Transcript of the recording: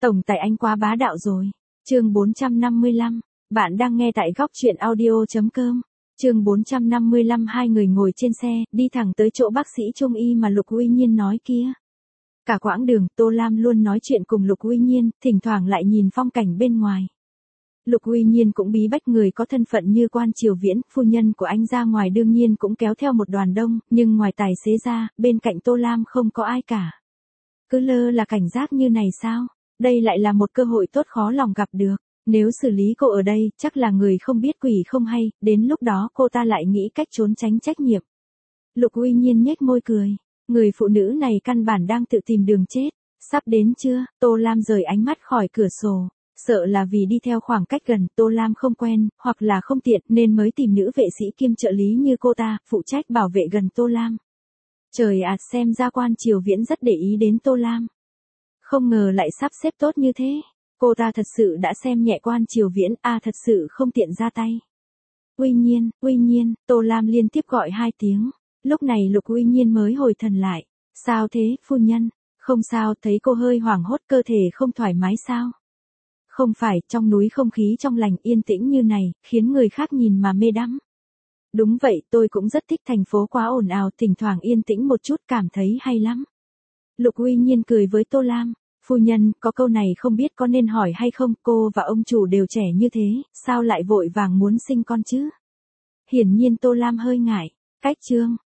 Tổng tài anh quá bá đạo rồi. Chương 455, bạn đang nghe tại góc truyện audio.com. Chương 455 hai người ngồi trên xe, đi thẳng tới chỗ bác sĩ Trung y mà Lục Uy Nhiên nói kia. Cả quãng đường, Tô Lam luôn nói chuyện cùng Lục Uy Nhiên, thỉnh thoảng lại nhìn phong cảnh bên ngoài. Lục Uy Nhiên cũng bí bách người có thân phận như quan triều viễn, phu nhân của anh ra ngoài đương nhiên cũng kéo theo một đoàn đông, nhưng ngoài tài xế ra, bên cạnh Tô Lam không có ai cả. Cứ lơ là cảnh giác như này sao? Đây lại là một cơ hội tốt khó lòng gặp được. Nếu xử lý cô ở đây, chắc là người không biết quỷ không hay, đến lúc đó cô ta lại nghĩ cách trốn tránh trách nhiệm. Lục Uy Nhiên nhếch môi cười. Người phụ nữ này căn bản đang tự tìm đường chết. Sắp đến chưa? Tô Lam rời ánh mắt khỏi cửa sổ. Sợ là vì đi theo khoảng cách gần, Tô Lam không quen, hoặc là không tiện nên mới tìm nữ vệ sĩ kiêm trợ lý như cô ta, phụ trách bảo vệ gần Tô Lam. Trời ạ, xem ra quan triều viễn rất để ý đến Tô Lam. Không ngờ lại sắp xếp tốt như thế. Cô ta thật sự đã xem nhẹ quan triều viễn, thật sự không tiện ra tay. Uy Nhiên, Tô Lam liên tiếp gọi 2 tiếng. Lúc này Lục Uy Nhiên mới hồi thần lại. Sao thế, phu nhân? Không sao, thấy cô hơi hoảng hốt, cơ thể không thoải mái sao? Không phải, trong núi không khí trong lành yên tĩnh như này, khiến người khác nhìn mà mê đắm. Đúng vậy, tôi cũng rất thích thành phố quá ồn ào, thỉnh thoảng yên tĩnh một chút cảm thấy hay lắm. Lục Uy Nhiên cười với Tô Lam. Phu nhân, có câu này không biết có nên hỏi hay không, cô và ông chủ đều trẻ như thế, sao lại vội vàng muốn sinh con chứ? Hiển nhiên Tô Lam hơi ngại. Cách chương,